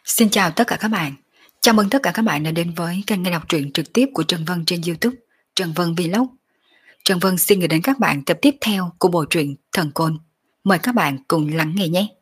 Xin chào tất cả các bạn. Chào mừng tất cả các bạn đã đến với kênh nghe đọc truyện trực tiếp của Trần Vân trên YouTube, Trần Vân Vlog. Trần Vân xin gửi đến các bạn tập tiếp theo của bộ truyện Thần Côn. Mời các bạn cùng lắng nghe nhé.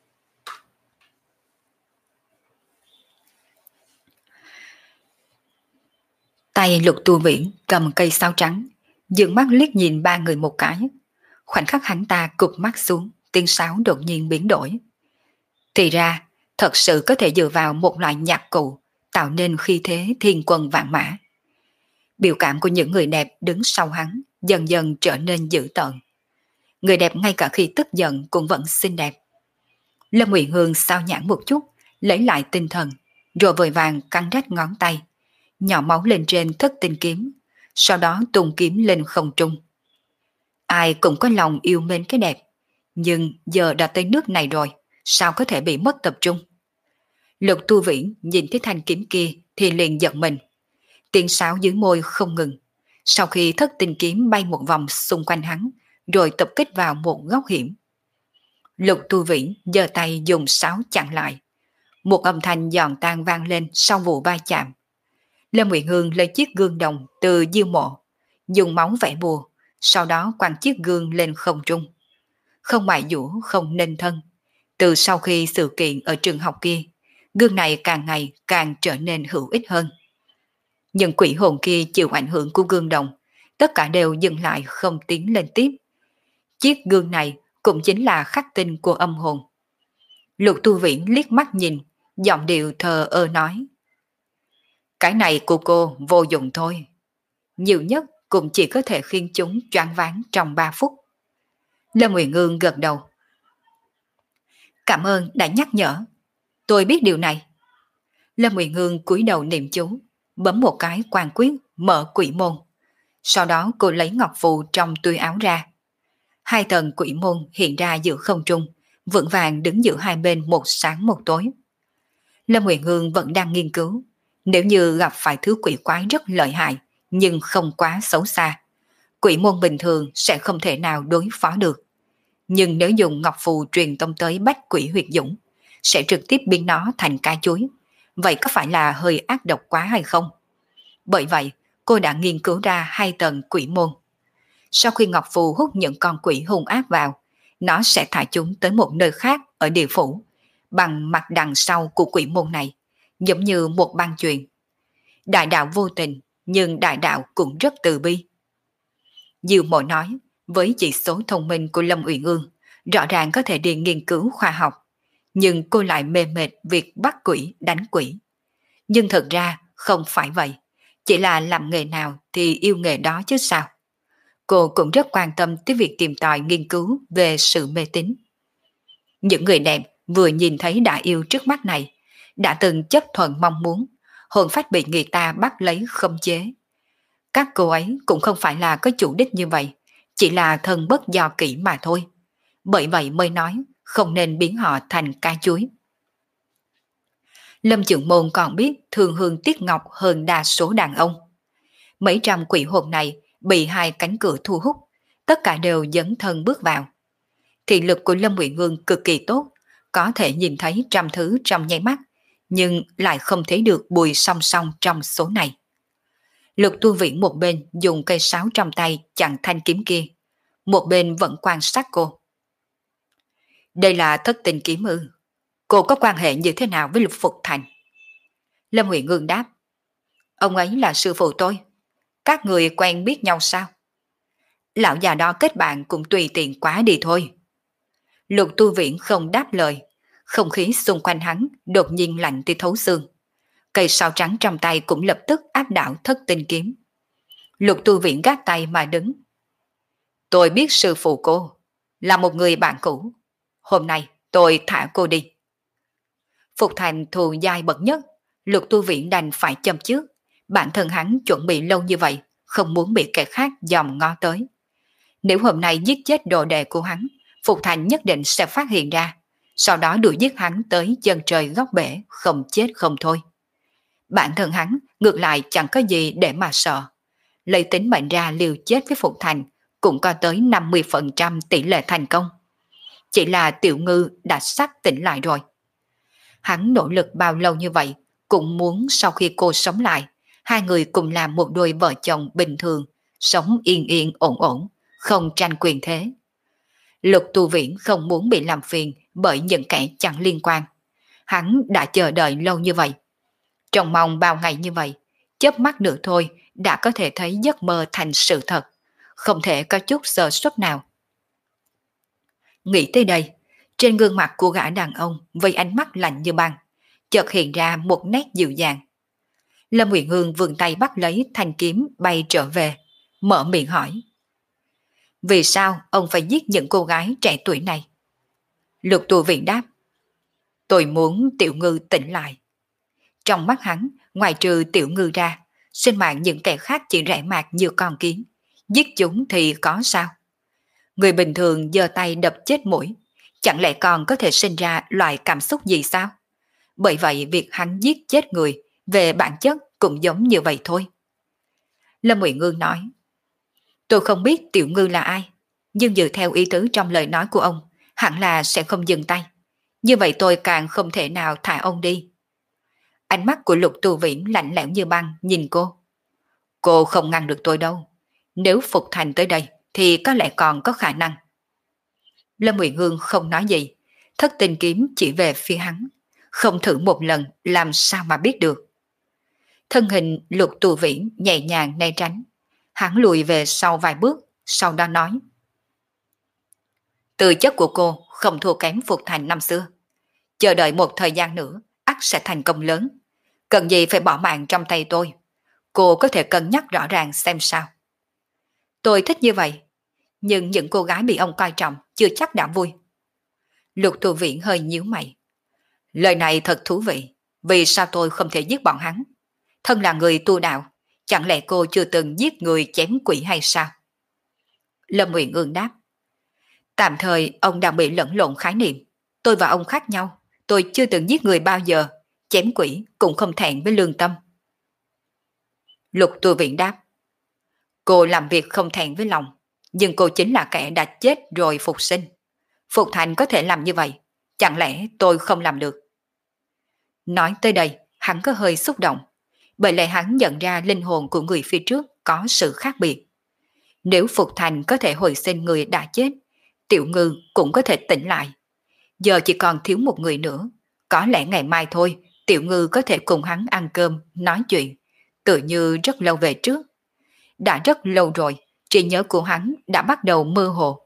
Tay Lục Tu Viễn cầm cây sao trắng, dường mắt liếc nhìn ba người một cái. Khoảnh khắc hắn ta cụp mắt xuống, tiếng sáo đột nhiên biến đổi. Thì ra, thật sự có thể dựa vào một loại nhạc cụ tạo nên khí thế thiên quân vạn mã. Biểu cảm của những người đẹp đứng sau hắn dần dần trở nên dữ tợn. Người đẹp ngay cả khi tức giận cũng vẫn xinh đẹp. Lâm Uyển Hương sao nhãn một chút, lấy lại tinh thần, rồi vội vàng cắn rách ngón tay, nhỏ máu lên trên thất tinh kiếm, sau đó tung kiếm lên không trung. Ai cũng có lòng yêu mến cái đẹp, nhưng giờ đã tới nước này rồi, sao có thể bị mất tập trung? Lục Tu Viễn nhìn thấy thanh kiếm kia thì liền giận mình. Tiếng sáo dưới môi không ngừng. Sau khi thất tinh kiếm bay một vòng xung quanh hắn, rồi tập kích vào một góc hiểm. Lục Tu Viễn giơ tay dùng sáo chặn lại. Một âm thanh giòn tan vang lên sau vụ va chạm. Lâm Uyển Hương lấy chiếc gương đồng từ diêu mộ, dùng máu vẽ bùa, sau đó quăng chiếc gương lên không trung. Không mại dũa, không nên thân. Từ sau khi sự kiện ở trường học kia, gương này càng ngày càng trở nên hữu ích hơn. Nhưng quỷ hồn kia chịu ảnh hưởng của gương đồng, tất cả đều dừng lại không tiến lên tiếp. Chiếc gương này cũng chính là khắc tinh của âm hồn. Lục Tu Viễn liếc mắt nhìn, giọng điệu thờ ơ nói. Cái này của cô vô dụng thôi. Nhiều nhất cũng chỉ có thể khiến chúng choáng váng trong 3 phút. Lâm Uyển Ương gật đầu. Cảm ơn đã nhắc nhở. Tôi biết điều này. Lâm Uyển Ương cúi đầu niệm chú, bấm một cái quan quyết mở quỷ môn. Sau đó cô lấy ngọc phù trong túi áo ra. Hai tầng quỷ môn hiện ra giữa không trung, vững vàng đứng giữa hai bên một sáng một tối. Lâm Uyển Hương vẫn đang nghiên cứu, nếu như gặp phải thứ quỷ quái rất lợi hại, nhưng không quá xấu xa, quỷ môn bình thường sẽ không thể nào đối phó được. Nhưng nếu dùng ngọc phù truyền tông tới bách quỷ huyệt dũng, sẽ trực tiếp biến nó thành cá chuối. Vậy có phải là hơi ác độc quá hay không? Bởi vậy, cô đã nghiên cứu ra hai tầng quỷ môn. Sau khi ngọc phù hút những con quỷ hung ác vào, nó sẽ thả chúng tới một nơi khác ở địa phủ, bằng mặt đằng sau của quỷ môn này, giống như một băng chuyền. Đại đạo vô tình, nhưng đại đạo cũng rất từ bi. Diệu Mộ nói, với chỉ số thông minh của Lâm Uyển Ương, rõ ràng có thể đi nghiên cứu khoa học, nhưng cô lại mê mệt việc bắt quỷ đánh quỷ. Nhưng thật ra không phải vậy, chỉ là làm nghề nào thì yêu nghề đó chứ sao. Cô cũng rất quan tâm tới việc tìm tòi nghiên cứu về sự mê tín. Những người đẹp vừa nhìn thấy đã yêu trước mắt này, đã từng chấp thuận mong muốn, hồn phách bị người ta bắt lấy khống chế. Các cô ấy cũng không phải là có chủ đích như vậy, chỉ là thân bất do kỹ mà thôi. Bởi vậy mới nói không nên biến họ thành cá chuối. Lâm Chưởng Môn còn biết thương hương tiếc ngọc hơn đa số đàn ông. Mấy trăm quỷ hồn này bị hai cánh cửa thu hút, tất cả đều dấn thân bước vào. Thị lực của Lâm Uyển Hương cực kỳ tốt, có thể nhìn thấy trăm thứ trong nháy mắt, nhưng lại không thấy được Bùi Song Song trong số này. Lục Tu Viễn một bên dùng cây sáo trong tay chặn thanh kiếm kia, một bên vẫn quan sát cô. Đây là thất tình kiếm ư? Cô có quan hệ như thế nào với Lục Phục Thành? Lâm Uyển Hương đáp. Ông ấy là sư phụ tôi. Các người quen biết nhau sao? Lão già đó kết bạn cũng tùy tiện quá đi thôi. Lục Tu Viễn không đáp lời, không khí xung quanh hắn đột nhiên lạnh tới thấu xương. Cây sao trắng trong tay cũng lập tức áp đảo thất tinh kiếm. Lục Tu Viễn gác tay mà đứng. Tôi biết sư phụ cô, là một người bạn cũ. Hôm nay tôi thả cô đi. Phục Thành thù dai bậc nhất, Lục Tu Viễn đành phải châm trước. Bản thân hắn chuẩn bị lâu như vậy, không muốn bị kẻ khác dòm ngó tới. Nếu hôm nay giết chết đồ đệ của hắn, Phục Thành nhất định sẽ phát hiện ra, sau đó đuổi giết hắn tới chân trời góc bể, không chết không thôi. Bản thân hắn ngược lại chẳng có gì để mà sợ. Lấy tính mệnh ra liều chết với Phục Thành cũng có tới 50% tỷ lệ thành công. Chỉ là Tiểu Ngư đã sắp tỉnh lại rồi. Hắn nỗ lực bao lâu như vậy, cũng muốn sau khi cô sống lại, hai người cùng làm một đôi vợ chồng bình thường, sống yên yên ổn ổn, không tranh quyền thế. Lục Tu Viễn không muốn bị làm phiền bởi những kẻ chẳng liên quan. Hắn đã chờ đợi lâu như vậy. Trông mong bao ngày như vậy, chớp mắt nữa thôi đã có thể thấy giấc mơ thành sự thật, không thể có chút sơ suất nào. Nghĩ tới đây, trên gương mặt của gã đàn ông với ánh mắt lạnh như băng, chợt hiện ra một nét dịu dàng. Lâm Uyển Hương vươn tay bắt lấy thanh kiếm bay trở về, mở miệng hỏi. Vì sao ông phải giết những cô gái trẻ tuổi này? Lục Tu Viễn đáp. Tôi muốn Tiểu Ngư tỉnh lại. Trong mắt hắn, ngoài trừ Tiểu Ngư ra, sinh mạng những kẻ khác chỉ rẻ mạt như con kiến. Giết chúng thì có sao? Người bình thường giơ tay đập chết mũi, chẳng lẽ còn có thể sinh ra loại cảm xúc gì sao? Bởi vậy việc hắn giết chết người về bản chất cũng giống như vậy thôi. Lâm Uyển Ngư nói. Tôi không biết Tiểu Ngư là ai, nhưng dựa theo ý tứ trong lời nói của ông, hẳn là sẽ không dừng tay. Như vậy tôi càng không thể nào thả ông đi. Ánh mắt của Lục Tu Viễn lạnh lẽo như băng nhìn cô. Cô không ngăn được tôi đâu. Nếu Phục Thành tới đây thì có lẽ còn có khả năng. Lâm Uyển Hương không nói gì, thất tình kiếm chỉ về phía hắn. Không thử một lần làm sao mà biết được. Thân hình Lục Tu Viễn nhẹ nhàng né tránh. Hắn lùi về sau vài bước, sau đó nói. Tư chất của cô không thua kém Phục Thành năm xưa. Chờ đợi một thời gian nữa, ắt sẽ thành công lớn. Cần gì phải bỏ mạng trong tay tôi. Cô có thể cân nhắc rõ ràng xem sao. Tôi thích như vậy, nhưng những cô gái bị ông coi trọng chưa chắc đã vui. Lục Tu Viễn hơi nhíu mày. Lời này thật thú vị. Vì sao tôi không thể giết bọn hắn? Thân là người tu đạo, chẳng lẽ cô chưa từng giết người chém quỷ hay sao? Lâm Uyển Ương đáp. Tạm thời ông đang bị lẫn lộn khái niệm. Tôi và ông khác nhau. Tôi chưa từng giết người bao giờ. Chém quỷ cũng không thẹn với lương tâm. Lục Tu Viễn đáp. Cô làm việc không thẹn với lòng. Nhưng cô chính là kẻ đã chết rồi phục sinh. Phục Thành có thể làm như vậy. Chẳng lẽ tôi không làm được? Nói tới đây, hắn có hơi xúc động. Bởi lẽ hắn nhận ra linh hồn của người phía trước có sự khác biệt. Nếu Phục Thành có thể hồi sinh người đã chết, Tiểu Ngư cũng có thể tỉnh lại. Giờ chỉ còn thiếu một người nữa. Có lẽ ngày mai thôi, Tiểu Ngư có thể cùng hắn ăn cơm, nói chuyện. Tự như rất lâu về trước. Đã rất lâu rồi, trí nhớ của hắn đã bắt đầu mơ hồ.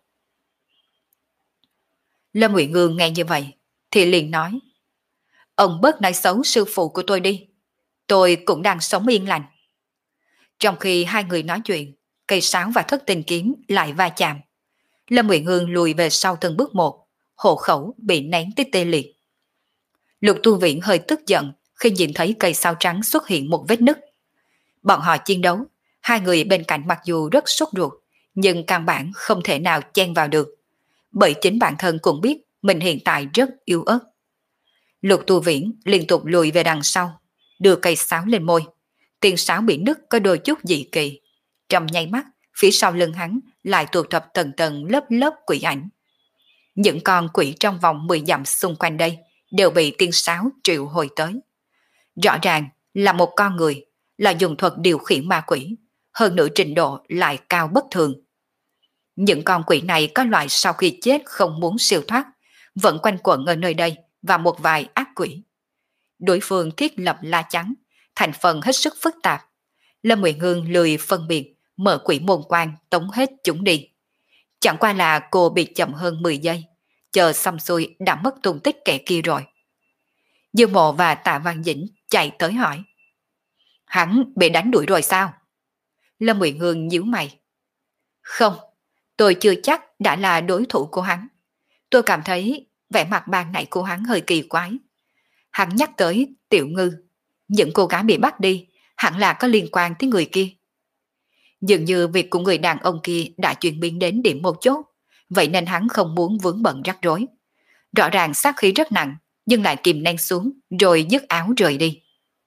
Lâm Uyển Ngương nghe như vậy, thì liền nói. Ông bớt nói xấu sư phụ của tôi đi. Tôi cũng đang sống yên lành. Trong khi hai người nói chuyện, cây sáo và thất tình kiếm lại va chạm. Lâm Uyển Hương lùi về sau từng bước một, hộ khẩu bị nén tới tê liệt. Lục Tu Viễn hơi tức giận khi nhìn thấy cây sao trắng xuất hiện một vết nứt. Bọn họ chiến đấu, hai người bên cạnh mặc dù rất sốt ruột, nhưng căn bản không thể nào chen vào được. Bởi chính bản thân cũng biết mình hiện tại rất yếu ớt. Lục Tu Viễn liên tục lùi về đằng sau, đưa cây sáo lên môi. Tiền sáo bị nứt có đôi chút dị kỳ. Trong nháy mắt, phía sau lưng hắn lại tụ tập tầng tầng lớp lớp quỷ ảnh. Những con quỷ trong vòng 10 dặm xung quanh đây đều bị tiên sáo triệu hồi tới. Rõ ràng là một con người, là dùng thuật điều khiển ma quỷ, hơn nữa trình độ lại cao bất thường. Những con quỷ này có loại sau khi chết không muốn siêu thoát, vẫn quanh quẩn ở nơi đây và một vài ác quỷ. Đối phương thiết lập la chắn, thành phần hết sức phức tạp. Lâm Uyển Hương lười phân biệt, mở quỷ môn quan tống hết chúng đi. Chẳng qua là cô bị chậm hơn 10 giây, chờ xong xuôi đã mất tung tích kẻ kia rồi. Dương Mộ và Tạ Văn Dĩnh chạy tới hỏi. Hắn bị đánh đuổi rồi sao? Lâm Uyển Hương nhíu mày. Không, tôi chưa chắc đã là đối thủ của hắn. Tôi cảm thấy vẻ mặt ban nãy của hắn hơi kỳ quái. Hắn nhắc tới Tiểu Ngư, những cô gái bị bắt đi hẳn là có liên quan tới người kia. Dường như việc của người đàn ông kia đã chuyển biến đến điểm một chốt, vậy nên hắn không muốn vướng bận rắc rối. Rõ ràng sát khí rất nặng, nhưng lại kìm nén xuống rồi dứt áo rời đi.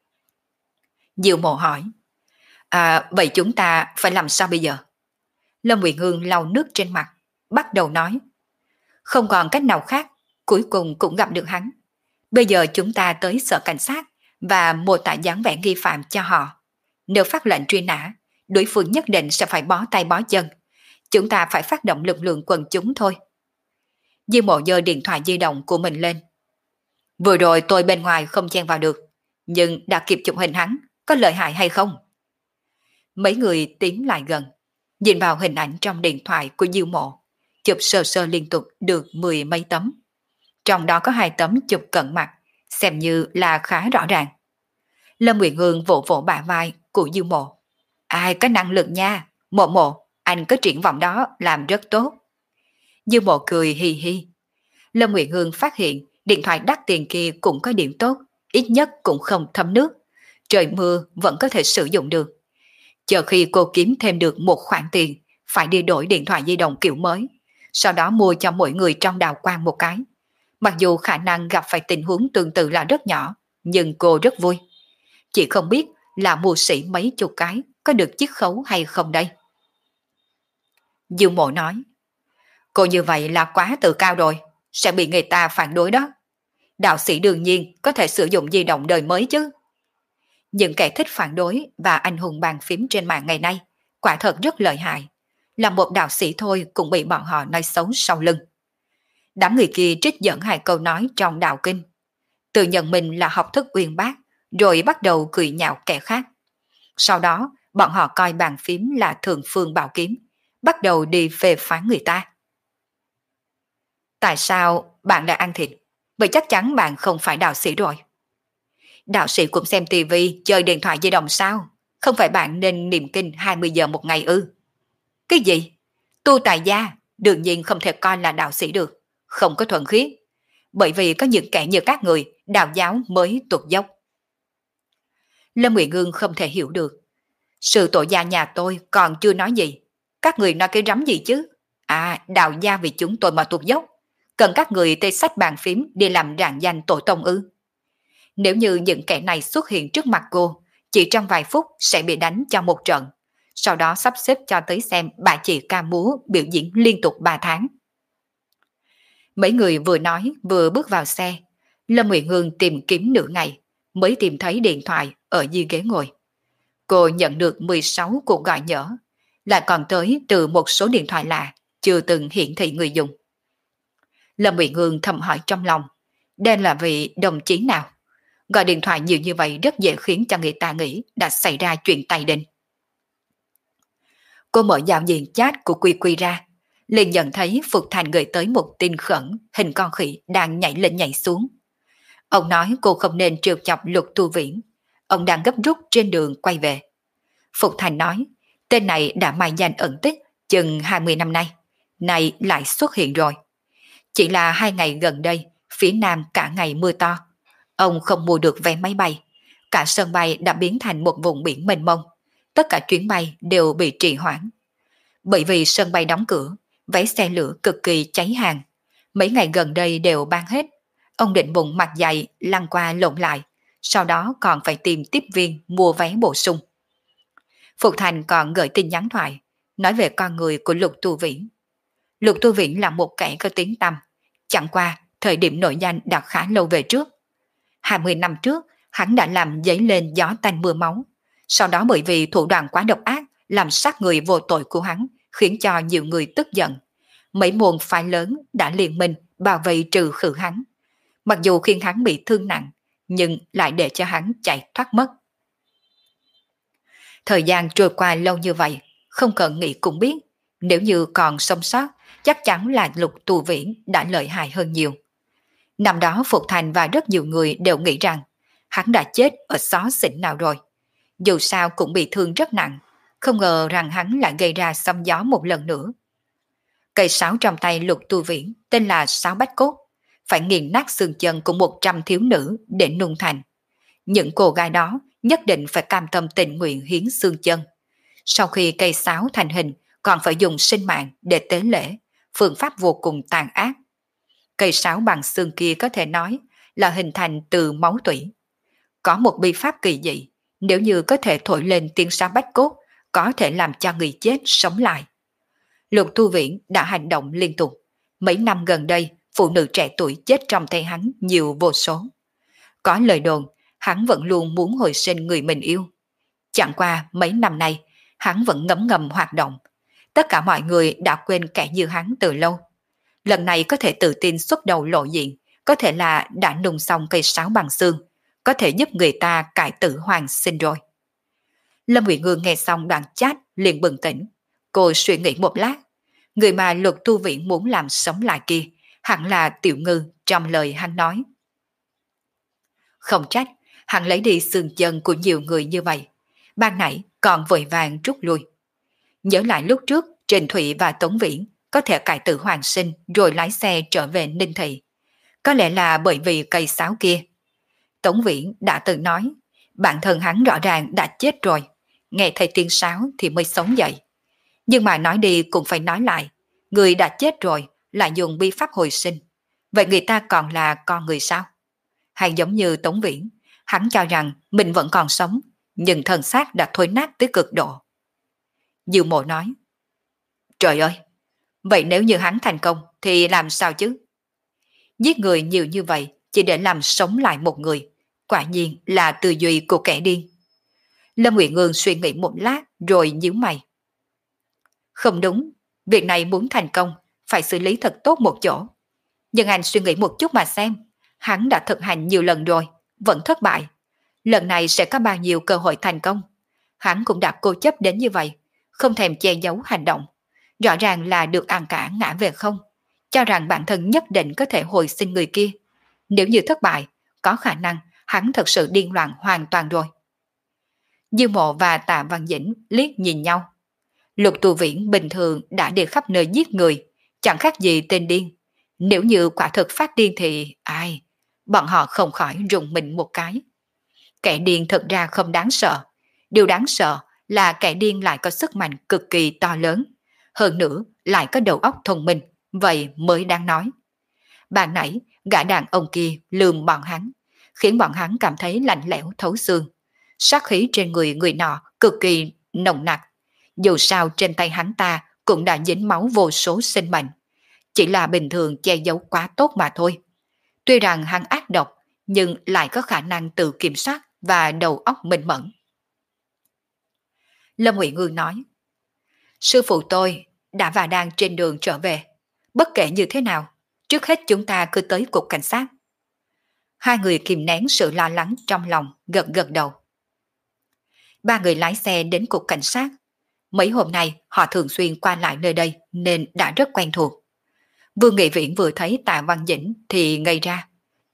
Diệu Mộ hỏi, vậy chúng ta phải làm sao bây giờ? Lâm Uyển Hương lau nước trên mặt, bắt đầu nói, không còn cách nào khác, cuối cùng cũng gặp được hắn. Bây giờ chúng ta tới sở cảnh sát và mô tả dáng vẻ nghi phạm cho họ. Nếu phát lệnh truy nã, đối phương nhất định sẽ phải bó tay bó chân. Chúng ta phải phát động lực lượng quần chúng thôi. Diêu Mộ giơ điện thoại di động của mình lên. Vừa rồi tôi bên ngoài không chen vào được, nhưng đã kịp chụp hình hắn, có lợi hại hay không? Mấy người tiến lại gần, nhìn vào hình ảnh trong điện thoại của Diêu Mộ, chụp sơ sơ liên tục được 10 mấy tấm. Trong đó có 2 tấm chụp cận mặt, xem như là khá rõ ràng. Lâm Nguyệt Hương vỗ vỗ bả vai của Diêu Mộ. Ai có năng lực nha, Mộ Mộ, anh có triển vọng đó làm rất tốt. Diêu Mộ cười hi hi. Lâm Nguyệt Hương phát hiện điện thoại đắt tiền kia cũng có điểm tốt, ít nhất cũng không thấm nước. Trời mưa vẫn có thể sử dụng được. Chờ khi cô kiếm thêm được một khoản tiền, phải đi đổi điện thoại di động kiểu mới, sau đó mua cho mỗi người trong đào quang một cái. Mặc dù khả năng gặp phải tình huống tương tự là rất nhỏ, nhưng cô rất vui. Chỉ không biết là mua sỉ mấy chục cái có được chiết khấu hay không đây. Dương Mộ nói, cô như vậy là quá tự cao rồi, sẽ bị người ta phản đối đó. Đạo sĩ đương nhiên có thể sử dụng di động đời mới chứ. Những kẻ thích phản đối và anh hùng bàn phím trên mạng ngày nay quả thật rất lợi hại. Là một đạo sĩ thôi cũng bị bọn họ nói xấu sau lưng. Đám người kia trích dẫn 2 câu nói trong đạo kinh. Tự nhận mình là học thức uyên bác, rồi bắt đầu cười nhạo kẻ khác. Sau đó, bọn họ coi bàn phím là thường phương bảo kiếm, bắt đầu đi phê phán người ta. Tại sao bạn lại ăn thịt? Vậy chắc chắn bạn không phải đạo sĩ rồi. Đạo sĩ cũng xem tivi, chơi điện thoại di động sao? Không phải bạn nên niệm kinh 20 giờ một ngày ư? Cái gì? Tu tài gia, đương nhiên không thể coi là đạo sĩ được, không có thuần khiết. Bởi vì có những kẻ như các người, đạo giáo mới tuột dốc. Lâm Nguyệt Ngương không thể hiểu được. Sư tổ gia nhà tôi còn chưa nói gì. Các người nói cái rắm gì chứ? À, đạo gia vì chúng tôi mà tuột dốc. Cần các người tê sách bàn phím đi làm rạng danh tổ tông ư? Nếu như những kẻ này xuất hiện trước mặt cô, chỉ trong vài phút sẽ bị đánh cho một trận. Sau đó sắp xếp cho tới xem bà chị ca múa biểu diễn liên tục 3 tháng. Mấy người vừa nói vừa bước vào xe. Lâm Nguyệt Hương tìm kiếm nửa ngày mới tìm thấy điện thoại ở dưới ghế ngồi. Cô nhận được 16 cuộc gọi nhỡ, lại còn tới từ một số điện thoại lạ chưa từng hiển thị người dùng. Lâm Nguyệt Hương thầm hỏi trong lòng, đây là vị đồng chí nào? Gọi điện thoại nhiều như vậy rất dễ khiến cho người ta nghĩ đã xảy ra chuyện tay đình. Cô mở giao diện chat của Quy Quy ra, liền nhận thấy Phục Thành gửi tới một tin khẩn hình con khỉ đang nhảy lên nhảy xuống. Ông nói cô không nên trêu chọc Lục Tu Viễn. Ông đang gấp rút trên đường quay về. Phục Thành nói, tên này đã mai danh ẩn tích chừng 20 năm nay, nay lại xuất hiện rồi. Chỉ là 2 ngày gần đây, phía Nam cả ngày mưa to. Ông không mua được vé máy bay. Cả sân bay đã biến thành một vùng biển mênh mông. Tất cả chuyến bay đều bị trì hoãn. Bởi vì sân bay đóng cửa, vé xe lửa cực kỳ cháy hàng. Mấy ngày gần đây đều bán hết. Ông định bụng mặt dày lăn qua lộn lại, sau đó còn phải tìm tiếp viên mua vé bổ sung. Phục Thành còn gửi tin nhắn thoại, nói về con người của Lục Tu Viễn. Lục Tu Viễn là một kẻ có tiếng tăm, chẳng qua thời điểm nổi danh đã khá lâu về trước. 20 năm trước, hắn đã làm dấy lên gió tanh mưa máu. Sau đó bởi vì thủ đoạn quá độc ác làm sát người vô tội của hắn, khiến cho nhiều người tức giận. Mấy môn phái lớn đã liên minh bảo vệ trừ khử hắn. Mặc dù khiến hắn bị thương nặng, nhưng lại để cho hắn chạy thoát mất. Thời gian trôi qua lâu như vậy, không cần nghĩ cũng biết, nếu như còn sống sót, chắc chắn là Lục Tu Viễn đã lợi hại hơn nhiều. Năm đó Phục Thành và rất nhiều người đều nghĩ rằng hắn đã chết ở xó xỉnh nào rồi. Dù sao cũng bị thương rất nặng, không ngờ rằng hắn lại gây ra sóng gió một lần nữa. Cây sáo trong tay Lục Tu Viễn tên là sáo bách cốt, phải nghiền nát xương chân của 100 thiếu nữ để nung thành. Những cô gái đó nhất định phải cam tâm tình nguyện hiến xương chân. Sau khi cây sáo thành hình, còn phải dùng sinh mạng để tế lễ, phương pháp vô cùng tàn ác. Cây sáo bằng xương kia có thể nói là hình thành từ máu tủy. Có một bi pháp kỳ dị, nếu như có thể thổi lên tiếng sáo bách cốt, có thể làm cho người chết sống lại. Lục Tu Viễn đã hành động liên tục. Mấy năm gần đây, phụ nữ trẻ tuổi chết trong tay hắn nhiều vô số. Có lời đồn, hắn vẫn luôn muốn hồi sinh người mình yêu. Chẳng qua mấy năm nay, hắn vẫn ngấm ngầm hoạt động. Tất cả mọi người đã quên kẻ như hắn từ lâu. Lần này có thể tự tin xuất đầu lộ diện, có thể là đã nung xong cây sáo bằng xương, có thể giúp người ta cải tử hoàn sinh rồi. Lâm Uyển Ngư nghe xong đoạn chat liền bừng tỉnh. Cô suy nghĩ một lát, người mà Luật Tu Viễn muốn làm sống lại kia, hẳn là Tiểu Ngư trong lời hắn nói. Không trách, hắn lấy đi xương chân của nhiều người như vậy. Ban nãy còn vội vàng rút lui. Nhớ lại lúc trước, Trình Thụy và Tống Viễn có thể cải tử hoàn sinh rồi lái xe trở về Ninh Thị. Có lẽ là bởi vì cây sáo kia. Tống Viễn đã từng nói, bản thân hắn rõ ràng đã chết rồi, nghe thấy tiếng sáo thì mới sống dậy. Nhưng mà nói đi cũng phải nói lại, người đã chết rồi lại dùng bi pháp hồi sinh. Vậy người ta còn là con người sao? Hay giống như Tống Viễn, hắn cho rằng mình vẫn còn sống, nhưng thân xác đã thối nát tới cực độ. Dư Mộ nói, trời ơi, vậy nếu như hắn thành công thì làm sao chứ? Giết người nhiều như vậy chỉ để làm sống lại một người, quả nhiên là tư duy của kẻ điên. Lâm Uyển Ngư suy nghĩ một lát rồi nhíu mày. Không đúng, việc này muốn thành công phải xử lý thật tốt một chỗ. Nhưng anh suy nghĩ một chút mà xem, hắn đã thực hành nhiều lần rồi, vẫn thất bại. Lần này sẽ có bao nhiêu cơ hội thành công? Hắn cũng đã cố chấp đến như vậy, không thèm che giấu hành động. Rõ ràng là được ăn cả ngã về không, cho rằng bản thân nhất định có thể hồi sinh người kia. Nếu như thất bại, có khả năng hắn thật sự điên loạn hoàn toàn rồi. Dư Mộ và Tạ Văn Dĩnh liếc nhìn nhau. Lục Tu Viễn bình thường đã đi khắp nơi giết người, chẳng khác gì tên điên. Nếu như quả thực phát điên thì ai? Bọn họ không khỏi rùng mình một cái. Kẻ điên thật ra không đáng sợ. Điều đáng sợ là kẻ điên lại có sức mạnh cực kỳ to lớn. Hơn nữa lại có đầu óc thông minh, vậy mới đáng nói. Ban nãy, gã đàn ông kia lườm bọn hắn, khiến bọn hắn cảm thấy lạnh lẽo thấu xương. Sát khí trên người người nọ cực kỳ nồng nặc. Dù sao trên tay hắn ta cũng đã dính máu vô số sinh mệnh. Chỉ là bình thường che giấu quá tốt mà thôi. Tuy rằng hắn ác độc, nhưng lại có khả năng tự kiểm soát và đầu óc minh mẫn. Lâm Uyển Ngư nói, sư phụ tôi đã và đang trên đường trở về. Bất kể như thế nào, trước hết chúng ta cứ tới cục cảnh sát. Hai người kìm nén sự lo lắng trong lòng, gật gật đầu. Ba người lái xe đến cục cảnh sát. Mấy hôm nay họ thường xuyên qua lại nơi đây nên đã rất quen thuộc. Vương Nghị Viễn vừa thấy Tạ Văn Dĩnh thì ngây ra.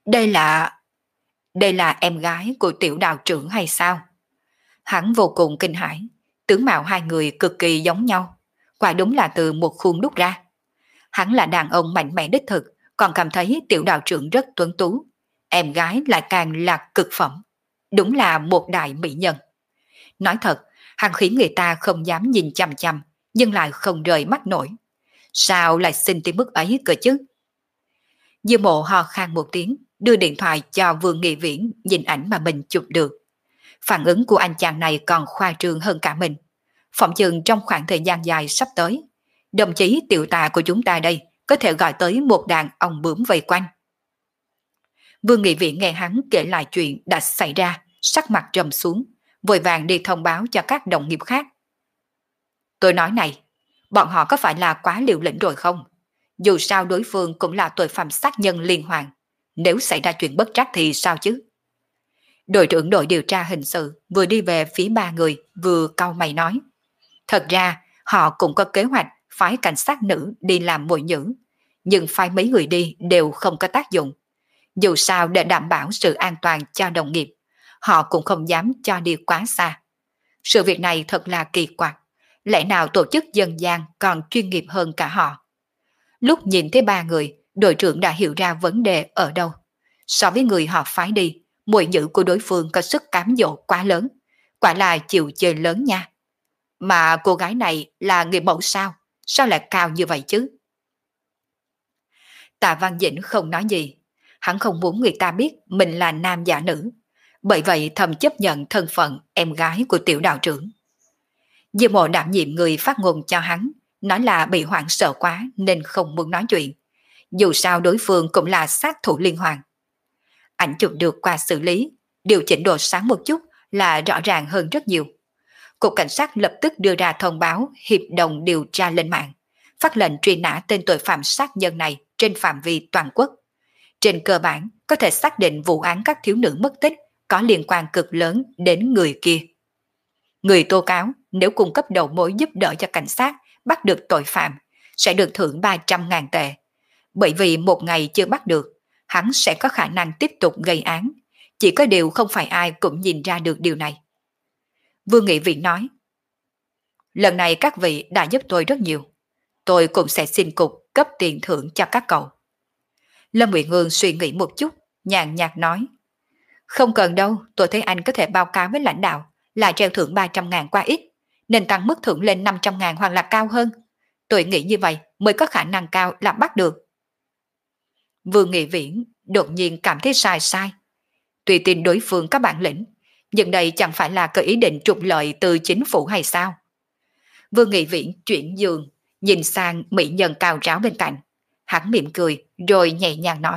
Đây là em gái của tiểu đạo trưởng hay sao? Hắn vô cùng kinh hãi. Tướng mạo hai người cực kỳ giống nhau. Quả đúng là từ một khuôn đúc ra. Hắn là đàn ông mạnh mẽ đích thực, còn cảm thấy tiểu đạo trưởng rất tuấn tú. Em gái lại càng là cực phẩm. Đúng là một đại mỹ nhân. Nói thật, hắn khiến người ta không dám nhìn chằm chằm, nhưng lại không rời mắt nổi. Sao lại xin tới mức ấy cơ chứ? Dư Mộ ho khan một tiếng, đưa điện thoại cho Vương Nghị Viễn nhìn ảnh mà mình chụp được. Phản ứng của anh chàng này còn khoa trương hơn cả mình. Phỏng chừng trong khoảng thời gian dài sắp tới, đồng chí tiểu tà của chúng ta đây có thể gọi tới một đàn ong bướm vây quanh. Vương Nghị Viễn nghe hắn kể lại chuyện đã xảy ra, sắc mặt trầm xuống, vội vàng đi thông báo cho các đồng nghiệp khác. Tôi nói này, bọn họ có phải là quá liều lĩnh rồi không? Dù sao đối phương cũng là tội phạm sát nhân liên hoàn. Nếu xảy ra chuyện bất trắc thì sao chứ? Đội trưởng đội điều tra hình sự vừa đi về phía ba người vừa cau mày nói. Thật ra họ cũng có kế hoạch phái cảnh sát nữ đi làm mồi nhữ, nhưng phái mấy người đi đều không có tác dụng. Dù sao để đảm bảo sự an toàn cho đồng nghiệp, họ cũng không dám cho đi quá xa. Sự việc này thật là kỳ quặc, lẽ nào tổ chức dân gian còn chuyên nghiệp hơn cả họ? Lúc nhìn thấy ba người, đội trưởng đã hiểu ra vấn đề ở đâu. So với người họ phái đi, mùi nhữ của đối phương có sức cám dỗ quá lớn, quả là chịu chơi lớn nha. Mà cô gái này là người mẫu sao? Sao lại cao như vậy chứ? Tạ Văn Dĩnh không nói gì. Hắn không muốn người ta biết mình là nam giả nữ. Bởi vậy thầm chấp nhận thân phận em gái của tiểu đạo trưởng. Dư Mộ đảm nhiệm người phát ngôn cho hắn, nói là bị hoảng sợ quá nên không muốn nói chuyện. Dù sao đối phương cũng là sát thủ liên hoàn. ảnh chụp được qua xử lý, điều chỉnh độ sáng một chút là rõ ràng hơn rất nhiều. Cục Cảnh sát lập tức đưa ra thông báo hiệp đồng điều tra lên mạng, phát lệnh truy nã tên tội phạm sát nhân này trên phạm vi toàn quốc. Trên cơ bản, có thể xác định vụ án các thiếu nữ mất tích có liên quan cực lớn đến người kia. Người tố cáo nếu cung cấp đầu mối giúp đỡ cho cảnh sát bắt được tội phạm sẽ được thưởng 300.000 tệ. Bởi vì một ngày chưa bắt được, hắn sẽ có khả năng tiếp tục gây án. Chỉ có điều không phải ai cũng nhìn ra được điều này. Vương Nghị Viện nói, lần này các vị đã giúp tôi rất nhiều. Tôi cũng sẽ xin cục cấp tiền thưởng cho các cậu. Lâm Nguyệt Ngương suy nghĩ một chút, nhàn nhạt nói, không cần đâu, tôi thấy anh có thể báo cáo với lãnh đạo là treo thưởng 300.000 quá ít, nên tăng mức thưởng lên 500.000 hoặc là cao hơn. Tôi nghĩ như vậy mới có khả năng cao là bắt được. Vương Nghị Viễn đột nhiên cảm thấy sai. Tuy tin đối phương có bản lĩnh, nhưng đây chẳng phải là có ý định trục lợi từ chính phủ hay sao? Vương Nghị Viễn chuyển giường, nhìn sang mỹ nhân cao ráo bên cạnh. Hắn mỉm cười rồi nhẹ nhàng nói,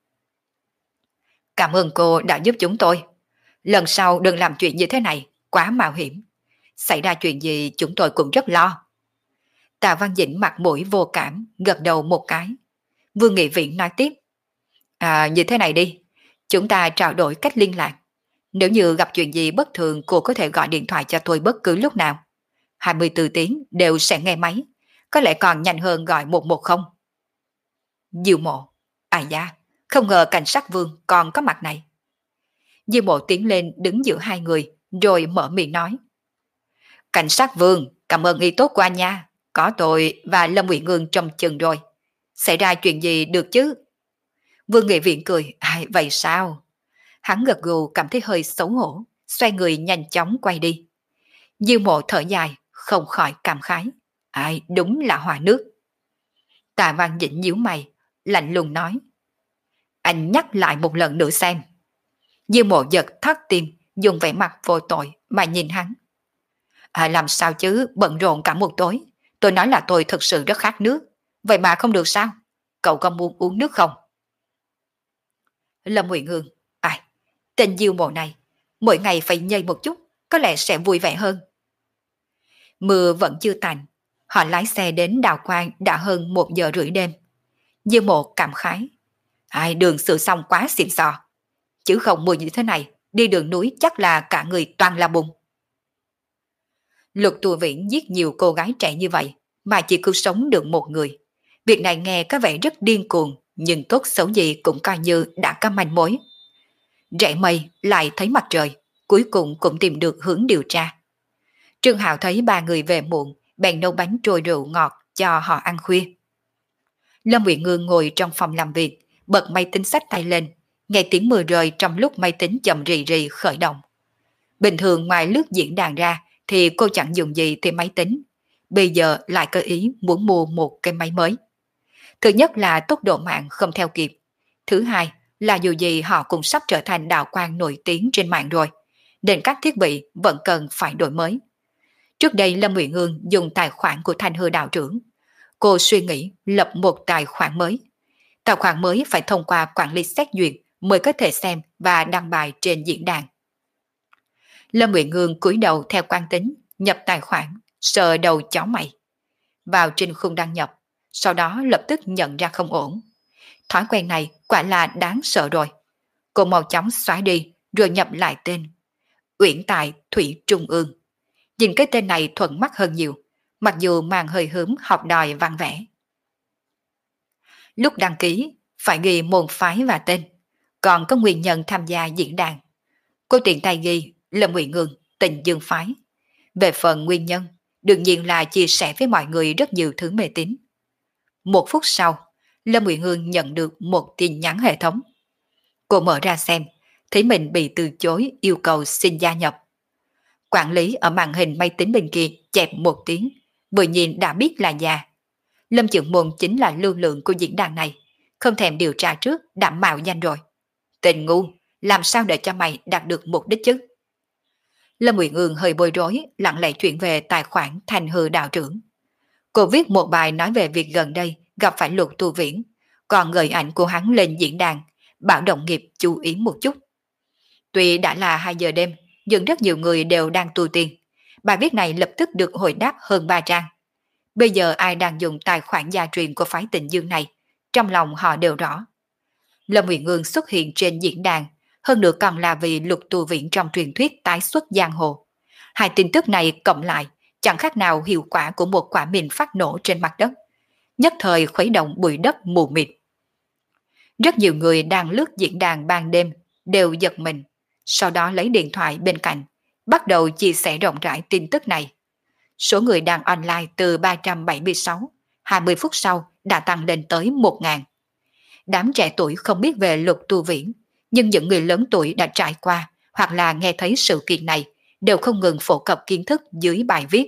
cảm ơn cô đã giúp chúng tôi. Lần sau đừng làm chuyện như thế này, quá mạo hiểm. Xảy ra chuyện gì chúng tôi cũng rất lo. Tạ Văn Dĩnh mặt mũi vô cảm, gật đầu một cái. Vương Nghị Viễn nói tiếp, như thế này đi, chúng ta trao đổi cách liên lạc. Nếu như gặp chuyện gì bất thường, cô có thể gọi điện thoại cho tôi bất cứ lúc nào. 24 tiếng đều sẽ nghe máy, có lẽ còn nhanh hơn gọi 110. Diêu Mộ, ai da, không ngờ cảnh sát Vương còn có mặt này. Diêu Mộ tiến lên đứng giữa hai người, rồi mở miệng nói, cảnh sát Vương, cảm ơn ý tốt của anh nha, có tôi và Lâm Uyển Ngương trong chừng rồi. Xảy ra chuyện gì được chứ? Vương Nghị Viện cười, vậy sao? Hắn gật gù cảm thấy hơi xấu hổ, xoay người nhanh chóng quay đi. Diêu Mộ thở dài, không khỏi cảm khái, đúng là hòa nước. Tạ Văn Dĩnh nhíu mày, lạnh lùng nói, anh nhắc lại một lần nữa xem. Diêu Mộ giật thắt tim, dùng vẻ mặt vô tội mà nhìn hắn. Làm sao chứ, bận rộn cả một tối. Tôi nói là tôi thực sự rất khát nước. Vậy mà không được sao? Cậu có muốn uống nước không? Lâm Uyển Ngương, tên Diêu Mộ này, mỗi ngày phải nhây một chút, có lẽ sẽ vui vẻ hơn. Mưa vẫn chưa tạnh, họ lái xe đến Đào Quang đã hơn 1 giờ rưỡi đêm. Diêu Mộ cảm khái, đường sửa xong quá xịn sò, chứ không mưa như thế này, đi đường núi chắc là cả người toàn là bùn. Lục Tù Viễn giết nhiều cô gái trẻ như vậy mà chỉ cứu sống được một người. Việc này nghe có vẻ rất điên cuồng, nhưng tốt xấu gì cũng coi như đã có manh mối. Rẽ mây lại thấy mặt trời, cuối cùng cũng tìm được hướng điều tra. Trương Hạo thấy ba người về muộn, bèn nấu bánh trôi rượu ngọt cho họ ăn khuya. Lâm Uyển Ngương ngồi trong phòng làm việc, bật máy tính xách tay lên, nghe tiếng mưa rơi trong lúc máy tính chậm rì rì khởi động. Bình thường ngoài lướt diễn đàn ra thì cô chẳng dùng gì thì máy tính. Bây giờ lại có ý muốn mua một cái máy mới. Thứ nhất là tốc độ mạng không theo kịp. Thứ hai là dù gì họ cũng sắp trở thành đạo quan nổi tiếng trên mạng rồi, nên các thiết bị vẫn cần phải đổi mới. Trước đây Lâm Uyển Ngương dùng tài khoản của Thanh Hư đạo trưởng. Cô suy nghĩ lập một tài khoản mới. Tài khoản mới phải thông qua quản lý xét duyệt mới có thể xem và đăng bài trên diễn đàn. Lâm Uyển Ngương cúi đầu theo quán tính, nhập tài khoản, sờ đầu chó mày. Vào trên khung đăng nhập, sau đó lập tức nhận ra không ổn. Thói quen này quả là đáng sợ rồi. Cô mau chóng xóa đi rồi nhập lại tên. Uyển Tài Thủy Trung Ương. Nhìn cái tên này thuận mắt hơn nhiều, mặc dù mang hơi hướng học đòi văn vẽ. Lúc đăng ký, phải ghi môn phái và tên, còn có nguyên nhân tham gia diễn đàn. Cô tiện tay ghi Lâm Uyển Ngương, Tình Dương phái. Về phần nguyên nhân, đương nhiên là chia sẻ với mọi người rất nhiều thứ mê tín. 1 phút sau, Lâm Uyển Ngương nhận được một tin nhắn hệ thống. Cô mở ra xem, thấy mình bị từ chối yêu cầu xin gia nhập. Quản lý ở màn hình máy tính bên kia chẹp một tiếng, vừa nhìn đã biết là già. Lâm Chưởng Môn chính là lưu lượng của diễn đàn này, không thèm điều tra trước đã mạo danh rồi. Tình ngu, làm sao để cho mày đạt được mục đích chứ? Lâm Uyển Ngương hơi bối rối, lặng lẽ chuyển về tài khoản Thanh Hư đạo trưởng. Cô viết một bài nói về việc gần đây gặp phải Lục Tu Viễn, còn gửi ảnh của hắn lên diễn đàn, bảo đồng nghiệp chú ý một chút. Tuy đã là 2 giờ đêm, nhưng rất nhiều người đều đang tu tiên. Bài viết này lập tức được hồi đáp hơn 3 trang. Bây giờ ai đang dùng tài khoản gia truyền của phái Tịnh Dương này, trong lòng họ đều rõ. Lâm Uyển Ương xuất hiện trên diễn đàn, hơn nữa còn là vì Lục Tu Viễn trong truyền thuyết tái xuất giang hồ. Hai tin tức này cộng lại, chẳng khác nào hiệu quả của một quả mìn phát nổ trên mặt đất, nhất thời khuấy động bụi đất mù mịt. Rất nhiều người đang lướt diễn đàn ban đêm đều giật mình, sau đó lấy điện thoại bên cạnh, bắt đầu chia sẻ rộng rãi tin tức này. Số người đang online từ 376, 20 phút sau đã tăng lên tới 1.000. Đám trẻ tuổi không biết về Lục Tu Viễn, nhưng những người lớn tuổi đã trải qua hoặc là nghe thấy sự kiện này đều không ngừng phổ cập kiến thức dưới bài viết.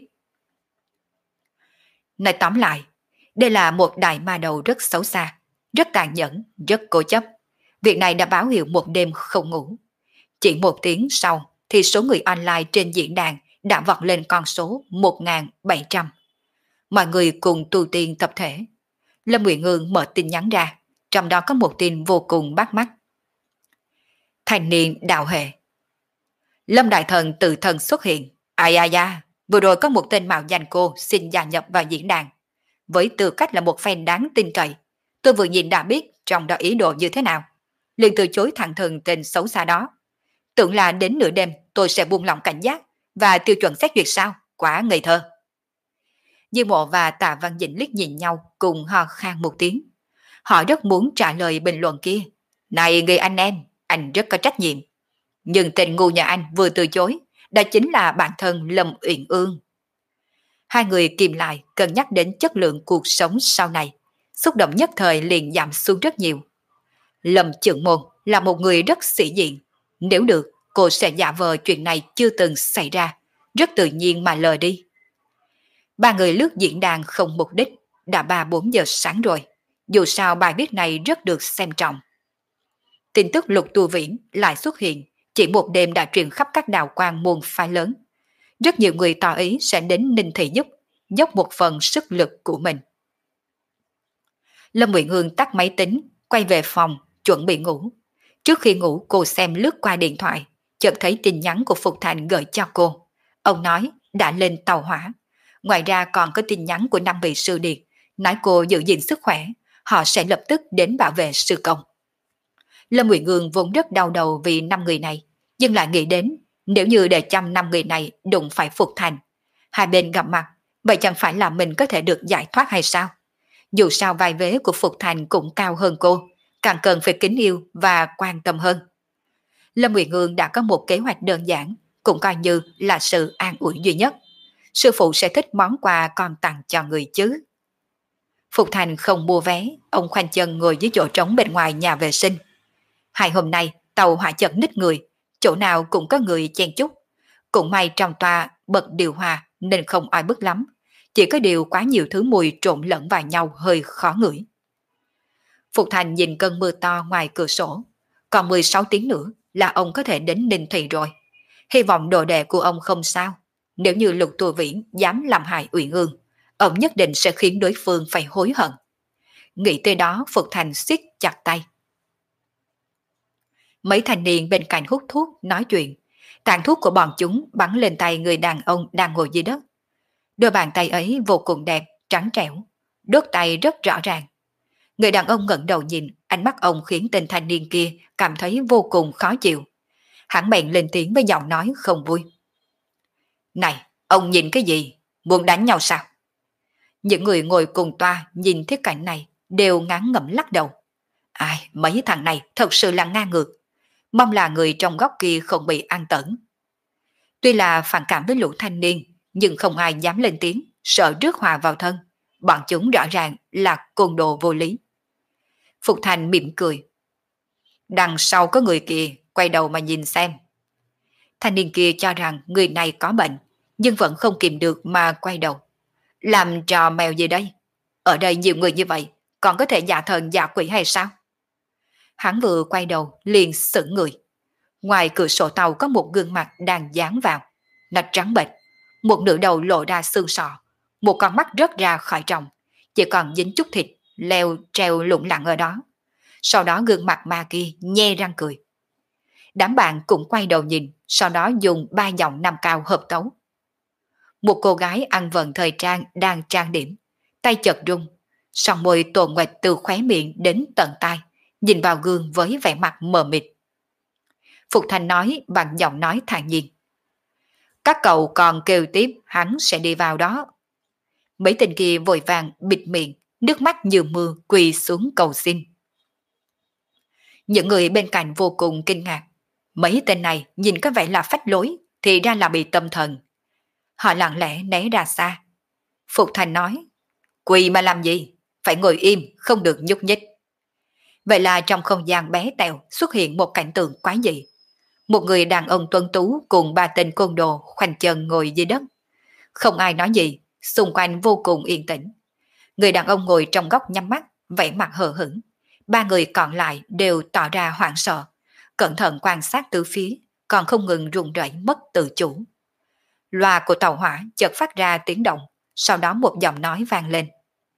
Nói tóm lại, đây là một đại ma đầu rất xấu xa, rất tàn nhẫn, rất cố chấp. Việc này đã báo hiệu một đêm không ngủ. Chỉ 1 tiếng sau thì số người online trên diễn đàn đã vọt lên con số 1.700. Mọi người cùng tu tiên tập thể. Lâm Uyển Ương mở tin nhắn ra, trong đó có một tin vô cùng bắt mắt. Thanh niên đạo hệ. Lâm Đại Thần tự thân xuất hiện. Ai ai da, vừa rồi có một tên mạo danh cô xin gia nhập vào diễn đàn. Với tư cách là một fan đáng tin cậy, tôi vừa nhìn đã biết trong đó ý đồ như thế nào. Liền từ chối thẳng thừng tên xấu xa đó. Tưởng là đến nửa đêm tôi sẽ buông lỏng cảnh giác và tiêu chuẩn xét duyệt sao, quá ngây thơ. Diêu Mộ và Tạ Văn Dĩnh liếc nhìn nhau cùng ho khan một tiếng. Họ rất muốn trả lời bình luận kia. Này người anh em, anh rất có trách nhiệm. Nhưng tên ngu nhà anh vừa từ chối, đó chính là bản thân Lâm Uyển Ương. Hai người kìm lại cân nhắc đến chất lượng cuộc sống sau này. Xúc động nhất thời liền giảm xuống rất nhiều. Lâm Chưởng Môn là một người rất sĩ diện. Nếu được, cô sẽ giả vờ chuyện này chưa từng xảy ra, rất tự nhiên mà lờ đi. Ba người lướt diễn đàn không mục đích, đã 3-4 giờ sáng rồi. Dù sao bài viết này rất được xem trọng. Tin tức Lục Tu Viễn lại xuất hiện, chỉ một đêm đã truyền khắp các đạo quan môn phái lớn. Rất nhiều người tỏ ý sẽ đến Ninh Thị giúp, dốc một phần sức lực của mình. Lâm Uyển Ương tắt máy tính, quay về phòng, chuẩn bị ngủ. Trước khi ngủ cô xem lướt qua điện thoại, chợt thấy tin nhắn của Phục Thành gửi cho cô. Ông nói đã lên tàu hỏa. Ngoài ra còn có tin nhắn của 5 vị sư điệt, nói cô giữ gìn sức khỏe, họ sẽ lập tức đến bảo vệ sư công. Lâm Uyển Ương vốn rất đau đầu vì 5 người này, nhưng lại nghĩ đến nếu như để chăm 5 người này đụng phải Phục Thành, hai bên gặp mặt, vậy chẳng phải là mình có thể được giải thoát hay sao? Dù sao vai vế của Phục Thành cũng cao hơn cô, càng cần phải kính yêu và quan tâm hơn. Lâm Uyển Ương đã có một kế hoạch đơn giản, cũng coi như là sự an ủi duy nhất. Sư phụ sẽ thích món quà còn tặng cho người chứ. Phục Thành không mua vé, ông khoanh chân ngồi dưới chỗ trống bên ngoài nhà vệ sinh. Hai hôm nay tàu hỏa chật ních người, chỗ nào cũng có người chen chúc. Cũng may trong toa bật điều hòa nên không oi bức lắm, chỉ có điều quá nhiều thứ mùi trộn lẫn vào nhau hơi khó ngửi. Phục Thành nhìn cơn mưa to ngoài cửa sổ, còn 16 tiếng nữa là ông có thể đến Ninh Thị rồi. Hy vọng đồ đệ của ông không sao. Nếu như Lục Tu Viễn dám làm hại Uyển Ương, ông nhất định sẽ khiến đối phương phải hối hận. Nghĩ tới đó Phục Thành siết chặt tay. Mấy thanh niên bên cạnh hút thuốc nói chuyện, tàn thuốc của bọn chúng bắn lên tay người đàn ông đang ngồi dưới đất. Đôi bàn tay ấy vô cùng đẹp, trắng trẻo, đốt tay rất rõ ràng. Người đàn ông ngẩng đầu nhìn, ánh mắt ông khiến tên thanh niên kia cảm thấy vô cùng khó chịu. Hắn bèn lên tiếng với giọng nói không vui. Này, ông nhìn cái gì? Muốn đánh nhau sao? Những người ngồi cùng toa nhìn thấy cảnh này đều ngán ngẩm lắc đầu. Ai, mấy thằng này thật sự là ngang ngược. Mong là người trong góc kia không bị ăn tẩn. Tuy là phản cảm với lũ thanh niên, nhưng không ai dám lên tiếng, sợ rước hòa vào thân. Bọn chúng rõ ràng là côn đồ vô lý. Phục Thành mỉm cười. Đằng sau có người kia, quay đầu mà nhìn xem. Thanh niên kia cho rằng người này có bệnh, nhưng vẫn không kìm được mà quay đầu. Làm trò mèo gì đây? Ở đây nhiều người như vậy, còn có thể giả thần giả quỷ hay sao? Hắn vừa quay đầu liền sững người. Ngoài cửa sổ tàu có một gương mặt đang dán vào. Nó trắng bệch, một nửa đầu lộ ra xương sọ, một con mắt rớt ra khỏi tròng, chỉ còn dính chút thịt leo treo lủng lẳng ở đó. sau đó gương mặt ma kia nhe răng cười. Đám bạn cũng quay đầu nhìn, sau đó dùng ba giọng nam cao hợp tấu. Một cô gái ăn vận thời trang đang trang điểm, tay chợt rung, song môi tô ngoệt từ khóe miệng đến tận tai, nhìn vào gương với vẻ mặt mờ mịt. Phục Thành nói bằng giọng nói thản nhiên. Các cậu còn kêu tiếp hắn sẽ đi vào đó. Mấy tên kia vội vàng bịt miệng, nước mắt như mưa quỳ xuống cầu xin. Những người bên cạnh vô cùng kinh ngạc. Mấy tên này nhìn có vẻ là phách lối, thì ra là bị tâm thần. Họ lặng lẽ né ra xa. Phục Thành nói, quỳ mà làm gì? Phải ngồi im, không được nhúc nhích. Vậy là trong không gian bé tẹo xuất hiện một cảnh tượng quái dị. Một người đàn ông tuấn tú cùng ba tên côn đồ khoanh chân ngồi dưới đất. Không ai nói gì, xung quanh vô cùng yên tĩnh. Người đàn ông ngồi trong góc nhắm mắt, vẻ mặt hờ hững. Ba người còn lại đều tỏ ra hoảng sợ, cẩn thận quan sát tứ phía, còn không ngừng run rẩy mất tự chủ. Loa của tàu hỏa chợt phát ra tiếng động, sau đó một giọng nói vang lên.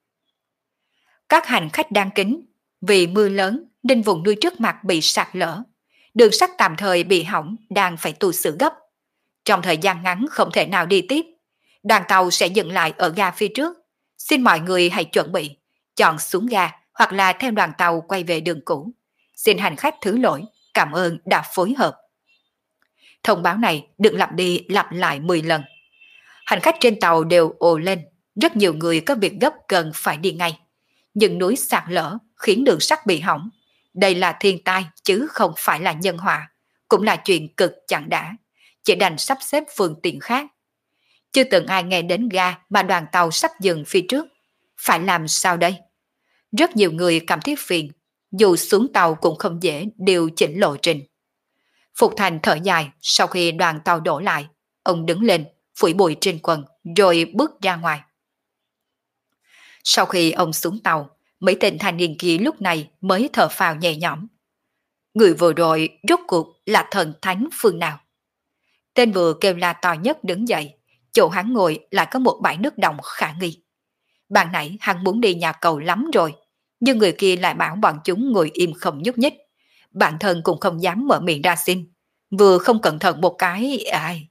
Các hành khách đang kính, vì mưa lớn nên vùng nuôi trước mặt bị sạt lở. Đường sắt tạm thời bị hỏng đang phải tu sửa gấp. Trong thời gian ngắn không thể nào đi tiếp. Đoàn tàu sẽ dừng lại ở ga phía trước. Xin mọi người hãy chuẩn bị, chọn xuống ga hoặc là theo đoàn tàu quay về đường cũ. Xin hành khách thứ lỗi, cảm ơn đã phối hợp. Thông báo này được lặp đi lặp lại 10 lần. Hành khách trên tàu đều ồ lên, rất nhiều người có việc gấp cần phải đi ngay. Nhưng núi sạt lở khiến đường sắt bị hỏng. Đây là thiên tai chứ không phải là nhân họa, cũng là chuyện cực chẳng đã, chỉ đành sắp xếp phương tiện khác. Chưa từng ai nghe đến ga mà đoàn tàu sắp dừng phía trước. Phải làm sao đây? Rất nhiều người cảm thấy phiền, dù xuống tàu cũng không dễ điều chỉnh lộ trình. Phục Thành thở dài sau khi đoàn tàu đổ lại, ông đứng lên, phủi bụi trên quần, rồi bước ra ngoài. Sau khi ông xuống tàu, mấy tên thanh niên kia lúc này mới thở phào nhẹ nhõm. Người vừa rồi rốt cuộc là thần thánh phương nào? Tên vừa kêu la to nhất đứng dậy, chỗ hắn ngồi lại có một bãi nước đồng khả nghi. Ban nãy hắn muốn đi nhà cầu lắm rồi, nhưng người kia lại bảo bọn chúng ngồi im không nhúc nhích. Bản thân cũng không dám mở miệng ra xin, vừa không cẩn thận một cái ai.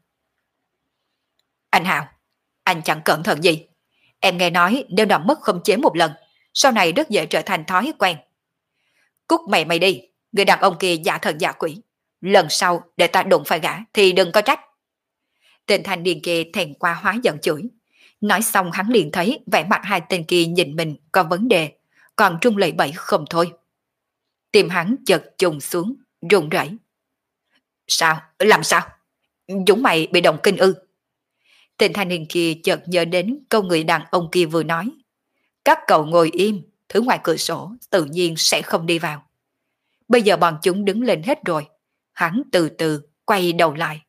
Anh Hạo, anh chẳng cẩn thận gì. Em nghe nói nếu đọc mất không chế một lần, sau này rất dễ trở thành thói quen. Cút mày mày đi, người đàn ông kia giả thần giả quỷ. Lần sau để ta đụng phải gã thì đừng có trách. Tên thanh niên kia thèn qua hóa giận chửi. Nói xong hắn liền thấy vẻ mặt hai tên kia nhìn mình có vấn đề, còn trung lẩy bẩy không thôi. Tim hắn chợt trùng xuống, run rẩy. Sao? Làm sao? Chúng mày bị động kinh ư? Tên thanh niên kia chợt nhớ đến câu người đàn ông kia vừa nói. Các cậu ngồi im, thứ ngoài cửa sổ tự nhiên sẽ không đi vào. Bây giờ bọn chúng đứng lên hết rồi. Hắn từ từ quay đầu lại.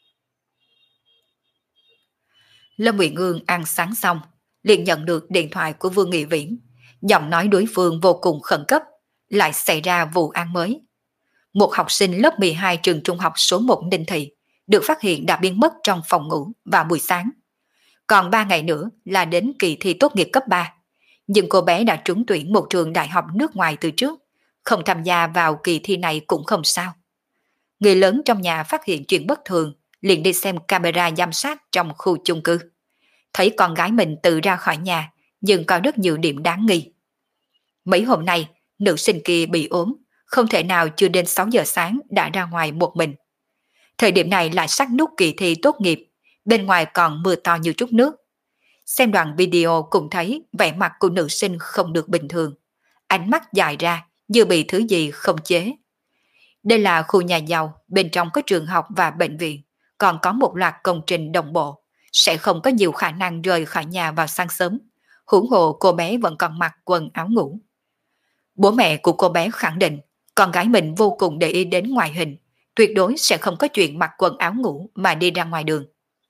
Lâm Uyển Ương ăn sáng xong, liền nhận được điện thoại của Vương Nghị Viễn. Giọng nói đối phương vô cùng khẩn cấp, lại xảy ra vụ án mới. Một học sinh lớp 12 trường trung học số 1 Ninh Thị được phát hiện đã biến mất trong phòng ngủ vào buổi sáng. Còn 3 ngày nữa là đến kỳ thi tốt nghiệp cấp 3. Nhưng cô bé đã trúng tuyển một trường đại học nước ngoài từ trước, không tham gia vào kỳ thi này cũng không sao. Người lớn trong nhà phát hiện chuyện bất thường, liền đi xem camera giám sát trong khu chung cư. Thấy con gái mình tự ra khỏi nhà, nhưng có rất nhiều điểm đáng nghi. Mấy hôm nay, nữ sinh kia bị ốm, không thể nào chưa đến 6 giờ sáng đã ra ngoài một mình. Thời điểm này lại sát nút kỳ thi tốt nghiệp, bên ngoài còn mưa to như trút nước. Xem đoạn video cũng thấy vẻ mặt của nữ sinh không được bình thường. Ánh mắt dài ra như bị thứ gì không chế. Đây là khu nhà giàu, bên trong có trường học và bệnh viện, còn có một loạt công trình đồng bộ, sẽ không có nhiều khả năng rời khỏi nhà vào sáng sớm. Huống hồ cô bé vẫn còn mặc quần áo ngủ. Bố mẹ của cô bé khẳng định con gái mình vô cùng để ý đến ngoại hình, tuyệt đối sẽ không có chuyện mặc quần áo ngủ mà đi ra ngoài đường.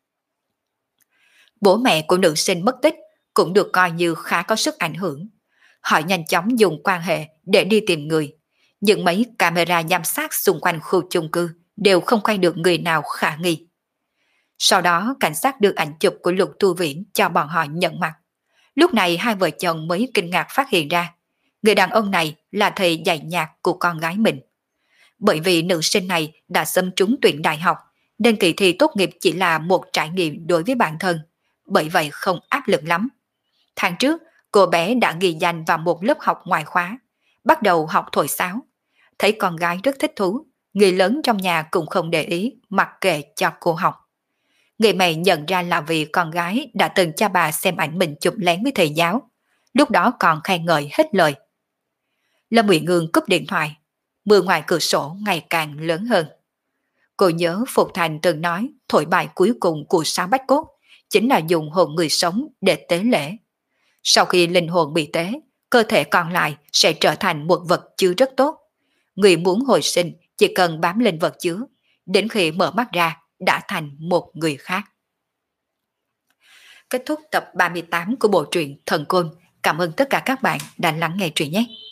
Bố mẹ của nữ sinh mất tích cũng được coi như khá có sức ảnh hưởng. Họ nhanh chóng dùng quan hệ để đi tìm người. Nhưng mấy camera giám sát xung quanh khu chung cư đều không quay được người nào khả nghi. Sau đó cảnh sát đưa ảnh chụp của Lục Tu Viễn cho bọn họ nhận mặt. Lúc này hai vợ chồng mới kinh ngạc phát hiện ra Người đàn ông này là thầy dạy nhạc của con gái mình. Bởi vì nữ sinh này đã xâm trúng tuyển đại học, nên kỳ thi tốt nghiệp chỉ là một trải nghiệm đối với bản thân, bởi vậy không áp lực lắm. Tháng trước, cô bé đã ghi danh vào một lớp học ngoại khóa, bắt đầu học thổi sáo. Thấy con gái rất thích thú, người lớn trong nhà cũng không để ý, mặc kệ cho cô học. Người mẹ nhận ra là vì con gái đã từng cho bà xem ảnh mình chụp lén với thầy giáo, lúc đó còn khen ngợi hết lời. Lâm Uyển Ngương cúp điện thoại, mưa ngoài cửa sổ ngày càng lớn hơn. Cô nhớ Phục Thành từng nói thổi bài cuối cùng của Sáu Bách Cốt chính là dùng hồn người sống để tế lễ. Sau khi linh hồn bị tế, cơ thể còn lại sẽ trở thành một vật chứa rất tốt. Người muốn hồi sinh chỉ cần bám lên vật chứa, đến khi mở mắt ra đã thành một người khác. Kết thúc tập 38 của bộ truyện Thần Côn. Cảm ơn tất cả các bạn đã lắng nghe truyện nhé.